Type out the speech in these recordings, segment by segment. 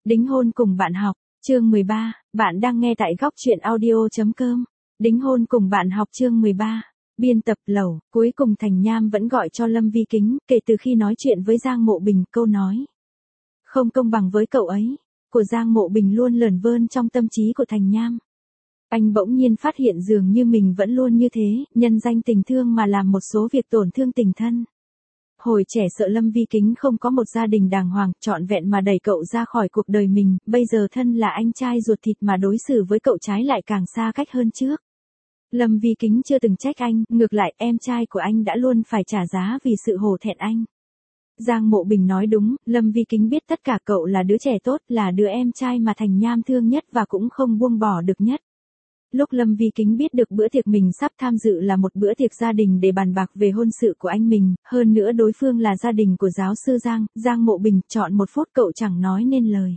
Đính hôn cùng bạn học, chương 13, bạn đang nghe tại góc truyện audio.com. Đính hôn cùng bạn học chương 13. Biên tập Lẩu, cuối cùng Thành Nham vẫn gọi cho Lâm Vi Kính, kể từ khi nói chuyện với Giang Mộ Bình, câu nói không công bằng với cậu ấy của Giang Mộ Bình luôn lởn vơn trong tâm trí của Thành Nham. Anh bỗng nhiên phát hiện dường như mình vẫn luôn như thế, nhân danh tình thương mà làm một số việc tổn thương tình thân. Hồi trẻ sợ Lâm Vi Kính không có một gia đình đàng hoàng, trọn vẹn mà đẩy cậu ra khỏi cuộc đời mình, bây giờ thân là anh trai ruột thịt mà đối xử với cậu trái lại càng xa cách hơn trước. Lâm Vi Kính chưa từng trách anh, ngược lại em trai của anh đã luôn phải trả giá vì sự hổ thẹn anh. Giang Mộ Bình nói đúng, Lâm Vi Kính biết tất cả cậu là đứa trẻ tốt, là đứa em trai mà Thành Nham thương nhất và cũng không buông bỏ được nhất. Lúc Lâm Vi Kính biết được bữa tiệc mình sắp tham dự là một bữa tiệc gia đình để bàn bạc về hôn sự của anh mình, hơn nữa đối phương là gia đình của giáo sư Giang, Giang Mộ Bình chọn một phút cậu chẳng nói nên lời.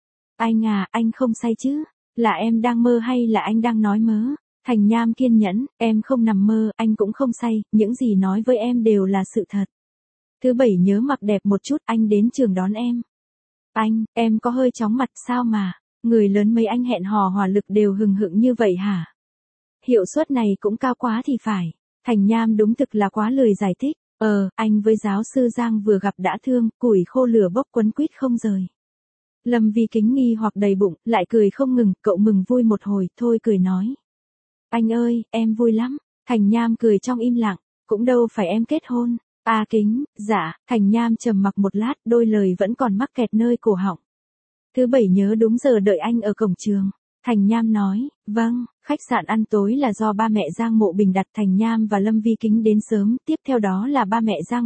Anh à, anh không say chứ? Là em đang mơ hay là anh đang nói mớ? Thành Nham kiên nhẫn, em không nằm mơ, anh cũng không say, những gì nói với em đều là sự thật. Thứ bảy nhớ mặc đẹp một chút, anh đến trường đón em. Anh, em có hơi chóng mặt sao mà? Người lớn mấy anh hẹn hò hỏa lực đều hừng hực như vậy hả? Hiệu suất này cũng cao quá thì phải. Thành Nham đúng thực là quá lười giải thích. Anh với giáo sư Giang vừa gặp đã thương, củi khô lửa bốc quấn quýt không rời. Lâm Vi Kính nghi hoặc đầy bụng, lại cười không ngừng, cậu mừng vui một hồi, thôi cười nói. Anh ơi, em vui lắm. Thành Nham cười trong im lặng, cũng đâu phải em kết hôn. À Kính, dạ, Thành Nham trầm mặc một lát, đôi lời vẫn còn mắc kẹt nơi cổ họng. Thứ bảy nhớ đúng giờ đợi anh ở cổng trường. Thành Nham nói, vâng, khách sạn ăn tối là do ba mẹ Giang Mộ Bình đặt. Thành Nham và Lâm Vi Kính đến sớm, tiếp theo đó là ba mẹ Giang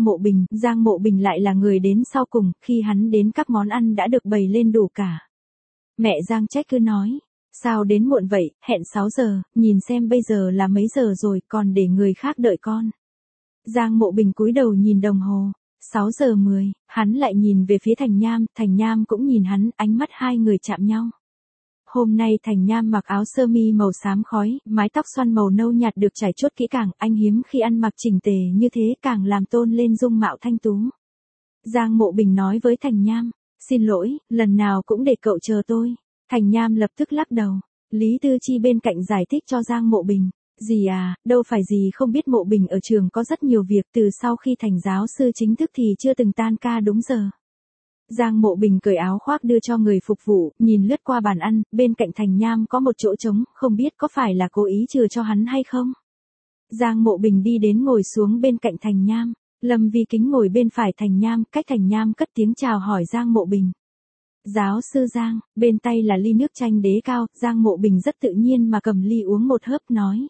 Mộ Bình lại là người đến sau cùng, khi hắn đến các món ăn đã được bày lên đủ cả. Mẹ Giang trách cứ nói, sao đến muộn vậy, hẹn 6 giờ, nhìn xem bây giờ là mấy giờ rồi, còn để người khác đợi con. Giang Mộ Bình cúi đầu nhìn đồng hồ. 6 giờ 10, hắn lại nhìn về phía Thành Nham cũng nhìn hắn, ánh mắt hai người chạm nhau. Hôm nay Thành Nham mặc áo sơ mi màu xám khói, mái tóc xoăn màu nâu nhạt được trải chuốt kỹ càng, anh hiếm khi ăn mặc chỉnh tề như thế càng làm tôn lên dung mạo thanh tú. Giang Mộ Bình nói với Thành Nham, xin lỗi, lần nào cũng để cậu chờ tôi. Thành Nham lập tức lắc đầu. Lý Tư Chi bên cạnh giải thích cho Giang Mộ Bình. Gì à, đâu phải gì không biết Mộ Bình ở trường có rất nhiều việc, từ sau khi thành giáo sư chính thức thì chưa từng tan ca đúng giờ. Giang Mộ Bình cởi áo khoác đưa cho người phục vụ, nhìn lướt qua bàn ăn, bên cạnh Thành Nham có một chỗ trống, không biết có phải là cố ý chừa cho hắn hay không. Giang Mộ Bình đi đến ngồi xuống bên cạnh Thành Nham, Lâm Vi Kính ngồi bên phải Thành Nham, cách Thành Nham cất tiếng chào hỏi Giang Mộ Bình. Giáo sư Giang, bên tay là ly nước chanh đế cao, Giang Mộ Bình rất tự nhiên mà cầm ly uống một hớp nói.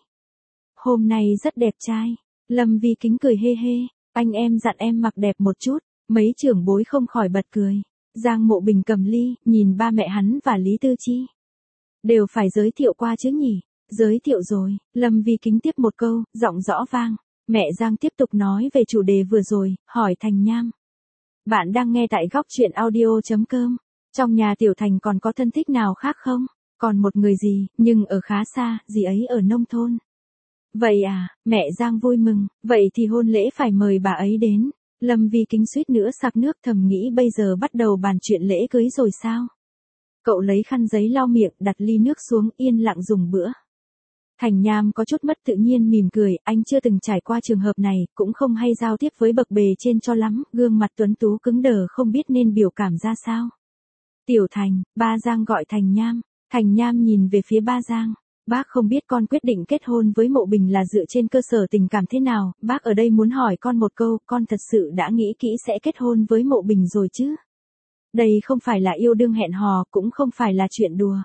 Hôm nay rất đẹp trai. Lâm Vi Kính cười hê hê, anh em dặn em mặc đẹp một chút, mấy trưởng bối không khỏi bật cười. Giang Mộ Bình cầm ly, nhìn ba mẹ hắn và Lý Tư Chi. Đều phải giới thiệu qua chứ nhỉ? Giới thiệu rồi, Lâm Vi Kính tiếp một câu, giọng rõ vang. Mẹ Giang tiếp tục nói về chủ đề vừa rồi, hỏi Thành Nham. Bạn đang nghe tại góc truyện audio.com. Trong nhà Tiểu Thành còn có thân thích nào khác không? Còn một người gì, nhưng ở khá xa, dì ấy ở nông thôn. Vậy à, mẹ Giang vui mừng, vậy thì hôn lễ phải mời bà ấy đến. Lâm Vi Kính suýt nữa sặc nước, thầm nghĩ bây giờ bắt đầu bàn chuyện lễ cưới rồi sao? Cậu lấy khăn giấy lau miệng, đặt ly nước xuống, yên lặng dùng bữa. Thành Nham có chút mất tự nhiên mỉm cười, anh chưa từng trải qua trường hợp này, cũng không hay giao tiếp với bậc bề trên cho lắm, gương mặt tuấn tú cứng đờ không biết nên biểu cảm ra sao. Tiểu Thành, ba Giang gọi Thành Nham. Thành Nham nhìn về phía ba Giang. Bác không biết con quyết định kết hôn với Mộ Bình là dựa trên cơ sở tình cảm thế nào, bác ở đây muốn hỏi con một câu, con thật sự đã nghĩ kỹ sẽ kết hôn với Mộ Bình rồi chứ? Đây không phải là yêu đương hẹn hò, cũng không phải là chuyện đùa.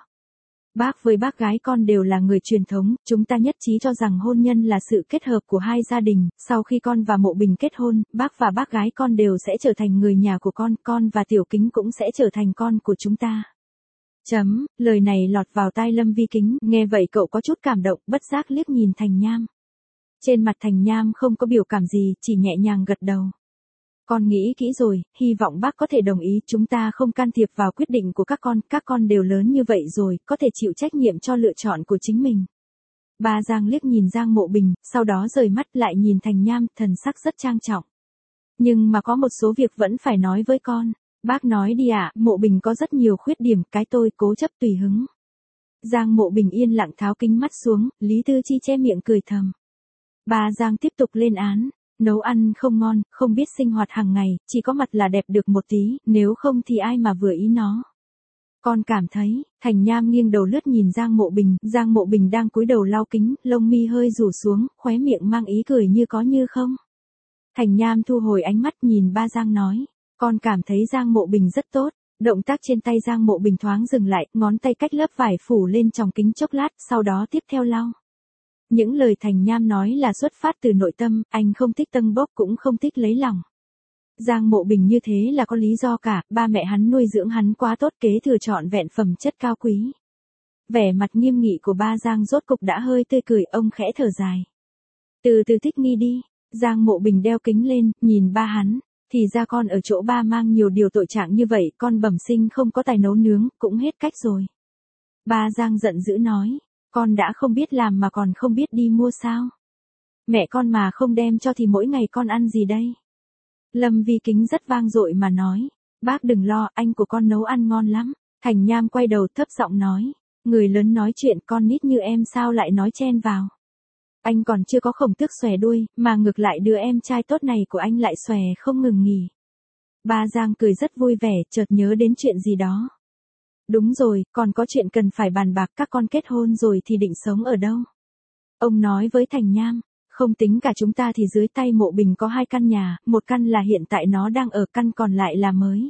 Bác với bác gái con đều là người truyền thống, chúng ta nhất trí cho rằng hôn nhân là sự kết hợp của hai gia đình, sau khi con và Mộ Bình kết hôn, bác và bác gái con đều sẽ trở thành người nhà của con và Tiểu Kính cũng sẽ trở thành con của chúng ta. Lời này lọt vào tai Lâm Vi Kính, nghe vậy cậu có chút cảm động, bất giác liếc nhìn Thành Nham. Trên mặt Thành Nham không có biểu cảm gì, chỉ nhẹ nhàng gật đầu. Con nghĩ kỹ rồi, hy vọng bác có thể đồng ý, chúng ta không can thiệp vào quyết định của các con đều lớn như vậy rồi, có thể chịu trách nhiệm cho lựa chọn của chính mình. Ba Giang liếc nhìn Giang Mộ Bình, sau đó rời mắt lại nhìn Thành Nham, thần sắc rất trang trọng. Nhưng mà có một số việc vẫn phải nói với con. Bác nói đi ạ, Mộ Bình có rất nhiều khuyết điểm, cái tôi cố chấp tùy hứng. Giang Mộ Bình yên lặng tháo kính mắt xuống, Lý Tư Chi che miệng cười thầm. Ba Giang tiếp tục lên án, nấu ăn không ngon, không biết sinh hoạt hàng ngày, chỉ có mặt là đẹp được một tí, nếu không thì ai mà vừa ý nó. Con cảm thấy, Thành Nham nghiêng đầu lướt nhìn Giang Mộ Bình đang cúi đầu lau kính, lông mi hơi rủ xuống, khóe miệng mang ý cười như có như không. Thành Nham thu hồi ánh mắt nhìn ba Giang nói, con cảm thấy Giang Mộ Bình rất tốt. Động tác trên tay Giang Mộ Bình thoáng dừng lại, ngón tay cách lớp vải phủ lên tròng kính chốc lát, sau đó tiếp theo lau. Những lời Thành Nham nói là xuất phát từ nội tâm, anh không thích tâng bốc cũng không thích lấy lòng. Giang Mộ Bình như thế là có lý do cả, ba mẹ hắn nuôi dưỡng hắn quá tốt, kế thừa trọn vẹn phẩm chất cao quý. Vẻ mặt nghiêm nghị của ba Giang rốt cục đã hơi tươi cười, ông khẽ thở dài. Từ từ thích nghi đi. Giang Mộ Bình đeo kính lên, nhìn ba hắn. Thì ra con ở chỗ ba mang nhiều điều tội trạng như vậy, con bẩm sinh không có tài nấu nướng, cũng hết cách rồi. Ba Giang giận dữ nói, con đã không biết làm mà còn không biết đi mua sao. Mẹ con mà không đem cho thì mỗi ngày con ăn gì đây? Lâm Vi Kính rất vang dội mà nói, bác đừng lo, anh của con nấu ăn ngon lắm. Thành Nham quay đầu thấp giọng nói, người lớn nói chuyện con nít như em sao lại nói chen vào. Anh còn chưa có khổng tước xòe đuôi, mà ngược lại đứa em trai tốt này của anh lại xòe không ngừng nghỉ. Ba Giang cười rất vui vẻ, chợt nhớ đến chuyện gì đó. Đúng rồi, còn có chuyện cần phải bàn bạc, các con kết hôn rồi thì định sống ở đâu? Ông nói với Thành Nham, không tính cả chúng ta thì dưới tay Mộ Bình có 2 căn nhà, một căn là hiện tại nó đang ở, căn còn lại là mới.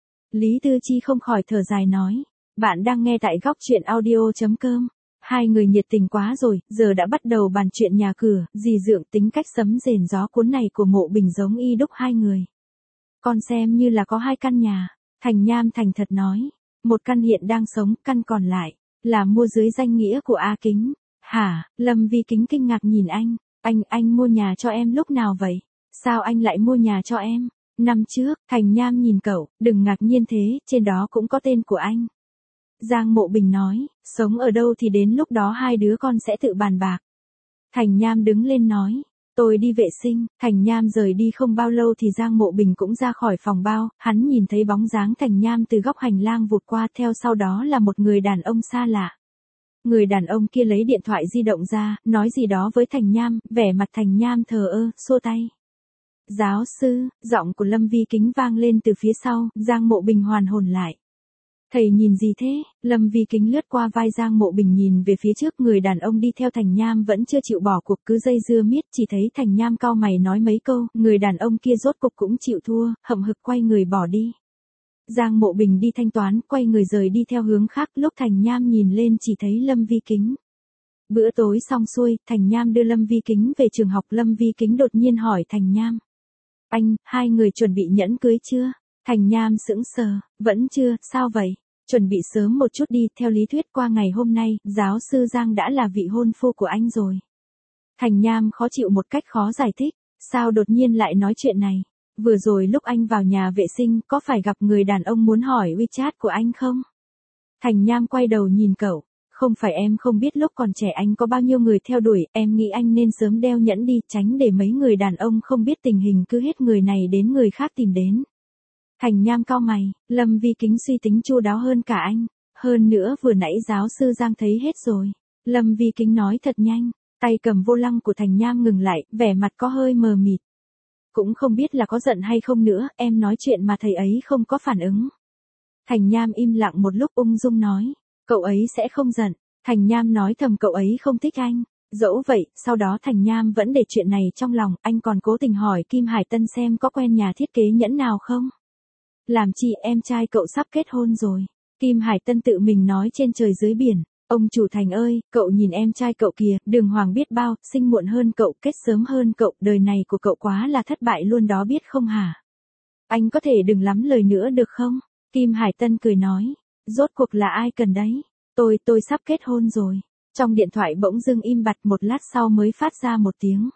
Lý Tư Chi không khỏi thở dài nói, bạn đang nghe tại góc truyện audio.com. Hai người nhiệt tình quá rồi, giờ đã bắt đầu bàn chuyện nhà cửa, dì dượng tính cách sấm rền gió cuốn này của Mộ Bình giống y đúc hai người. Con xem như là có 2 căn nhà, Thành Nham thành thật nói, một căn hiện đang sống, căn còn lại là mua dưới danh nghĩa của A Kính. Hả? Lâm Vi Kính kinh ngạc nhìn anh mua nhà cho em lúc nào vậy? Sao anh lại mua nhà cho em? Năm trước, Thành Nham nhìn cậu, đừng ngạc nhiên thế, trên đó cũng có tên của anh. Giang Mộ Bình nói, sống ở đâu thì đến lúc đó hai đứa con sẽ tự bàn bạc. Thành Nham đứng lên nói, tôi đi vệ sinh. Thành Nham rời đi không bao lâu thì Giang Mộ Bình cũng ra khỏi phòng bao, hắn nhìn thấy bóng dáng Thành Nham từ góc hành lang vụt qua, theo sau đó là một người đàn ông xa lạ. Người đàn ông kia lấy điện thoại di động ra, nói gì đó với Thành Nham, vẻ mặt Thành Nham thờ ơ, xua tay. Giáo sư, giọng của Lâm Vi Kính vang lên từ phía sau, Giang Mộ Bình hoàn hồn lại. Thầy nhìn gì thế? Lâm Vi Kính lướt qua vai Giang Mộ Bình nhìn về phía trước, người đàn ông đi theo Thành Nham vẫn chưa chịu bỏ cuộc, cứ dây dưa miết, chỉ thấy Thành Nham cau mày nói mấy câu, người đàn ông kia rốt cục cũng chịu thua, hậm hực quay người bỏ đi. Giang Mộ Bình đi thanh toán, quay người rời đi theo hướng khác, lúc Thành Nham nhìn lên chỉ thấy Lâm Vi Kính. Bữa tối xong xuôi, Thành Nham đưa Lâm Vi Kính về trường học, Lâm Vi Kính đột nhiên hỏi Thành Nham. Anh, hai người chuẩn bị nhẫn cưới chưa? Thành Nham sững sờ, vẫn chưa, sao vậy? Chuẩn bị sớm một chút đi, theo lý thuyết qua ngày hôm nay, giáo sư Giang đã là vị hôn phu của anh rồi. Thành Nham khó chịu một cách khó giải thích, sao đột nhiên lại nói chuyện này? Vừa rồi lúc anh vào nhà vệ sinh, có phải gặp người đàn ông muốn hỏi WeChat của anh không? Thành Nham quay đầu nhìn cậu, không phải em không biết lúc còn trẻ anh có bao nhiêu người theo đuổi, em nghĩ anh nên sớm đeo nhẫn đi, tránh để mấy người đàn ông không biết tình hình cứ hết người này đến người khác tìm đến. Thành Nham cau mày, Lâm Vi Kính suy tính chu đáo hơn cả anh, hơn nữa vừa nãy giáo sư Giang thấy hết rồi. Lâm Vi Kính nói thật nhanh, tay cầm vô lăng của Thành Nham ngừng lại, vẻ mặt có hơi mờ mịt. Cũng không biết là có giận hay không nữa, em nói chuyện mà thầy ấy không có phản ứng. Thành Nham im lặng một lúc ung dung nói, cậu ấy sẽ không giận. Thành Nham nói thầm cậu ấy không thích anh. Dẫu vậy, sau đó Thành Nham vẫn để chuyện này trong lòng, anh còn cố tình hỏi Kim Hải Tân xem có quen nhà thiết kế nhẫn nào không. Làm chi, em trai cậu sắp kết hôn rồi. Kim Hải Tân tự mình nói trên trời dưới biển. Ông chủ Thành ơi, cậu nhìn em trai cậu kìa, đường hoàng biết bao, sinh muộn hơn cậu, kết sớm hơn cậu, đời này của cậu quá là thất bại luôn đó biết không hả? Anh có thể đừng lắm lời nữa được không? Kim Hải Tân cười nói, rốt cuộc là ai cần đấy? Tôi sắp kết hôn rồi. Trong điện thoại bỗng dưng im bặt, một lát sau mới phát ra một tiếng.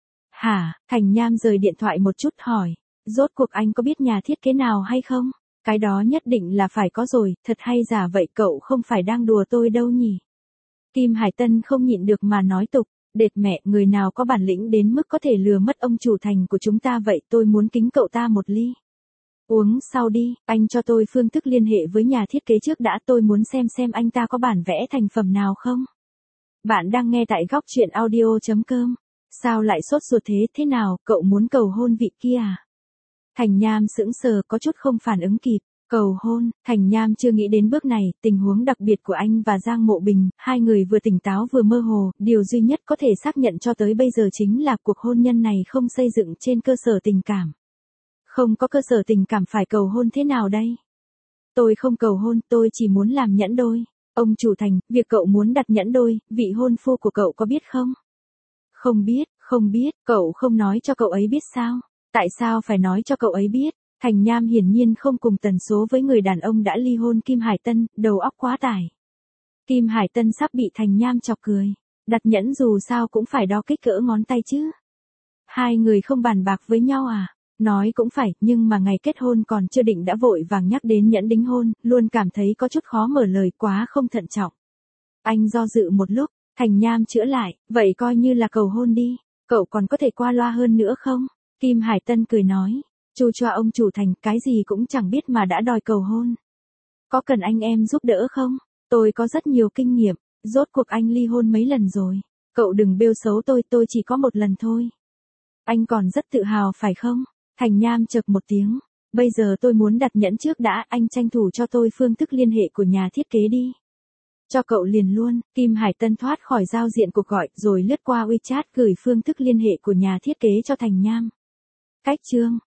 Hả? Thành Nham rời điện thoại một chút hỏi, rốt cuộc anh có biết nhà thiết kế nào hay không? Cái đó nhất định là phải có rồi, thật hay giả vậy, cậu không phải đang đùa tôi đâu nhỉ? Kim Hải Tân không nhịn được mà nói tục, đệt mẹ, người nào có bản lĩnh đến mức có thể lừa mất ông chủ Thành của chúng ta vậy, tôi muốn kính cậu ta một ly. Uống sau đi, anh cho tôi phương thức liên hệ với nhà thiết kế trước đã, tôi muốn xem anh ta có bản vẽ thành phẩm nào không. Bạn đang nghe tại góc chuyện audio.com. Sao lại sốt ruột thế nào, cậu muốn cầu hôn vị kia à? Thành Nham sững sờ có chút không phản ứng kịp. Cầu hôn, Thành Nham chưa nghĩ đến bước này, tình huống đặc biệt của anh và Giang Mộ Bình, hai người vừa tỉnh táo vừa mơ hồ, điều duy nhất có thể xác nhận cho tới bây giờ chính là cuộc hôn nhân này không xây dựng trên cơ sở tình cảm. Không có cơ sở tình cảm phải cầu hôn thế nào đây? Tôi không cầu hôn, tôi chỉ muốn làm nhẫn đôi. Ông chủ Thành, việc cậu muốn đặt nhẫn đôi, vị hôn phu của cậu có biết không? Không biết, cậu không nói cho cậu ấy biết sao? Tại sao phải nói cho cậu ấy biết? Thành Nham hiển nhiên không cùng tần số với người đàn ông đã ly hôn Kim Hải Tân, đầu óc quá tải. Kim Hải Tân sắp bị Thành Nham chọc cười. Đặt nhẫn dù sao cũng phải đo kích cỡ ngón tay chứ. Hai người không bàn bạc với nhau à? Nói cũng phải, nhưng mà ngày kết hôn còn chưa định đã vội vàng nhắc đến nhẫn đính hôn, luôn cảm thấy có chút khó mở lời, quá không thận trọng. Anh do dự một lúc, Thành Nham chữa lại, vậy coi như là cầu hôn đi, cậu còn có thể qua loa hơn nữa không? Kim Hải Tân cười nói, chu choa ông chủ Thành, cái gì cũng chẳng biết mà đã đòi cầu hôn. Có cần anh em giúp đỡ không? Tôi có rất nhiều kinh nghiệm, rốt cuộc anh ly hôn mấy lần rồi. Cậu đừng bêu xấu tôi chỉ có một lần thôi. Anh còn rất tự hào phải không? Thành Nham chợt một tiếng. Bây giờ tôi muốn đặt nhẫn trước đã, anh tranh thủ cho tôi phương thức liên hệ của nhà thiết kế đi. Cho cậu liền luôn. Kim Hải Tân thoát khỏi giao diện cuộc gọi rồi lướt qua WeChat gửi phương thức liên hệ của nhà thiết kế cho Thành Nham. Cách chương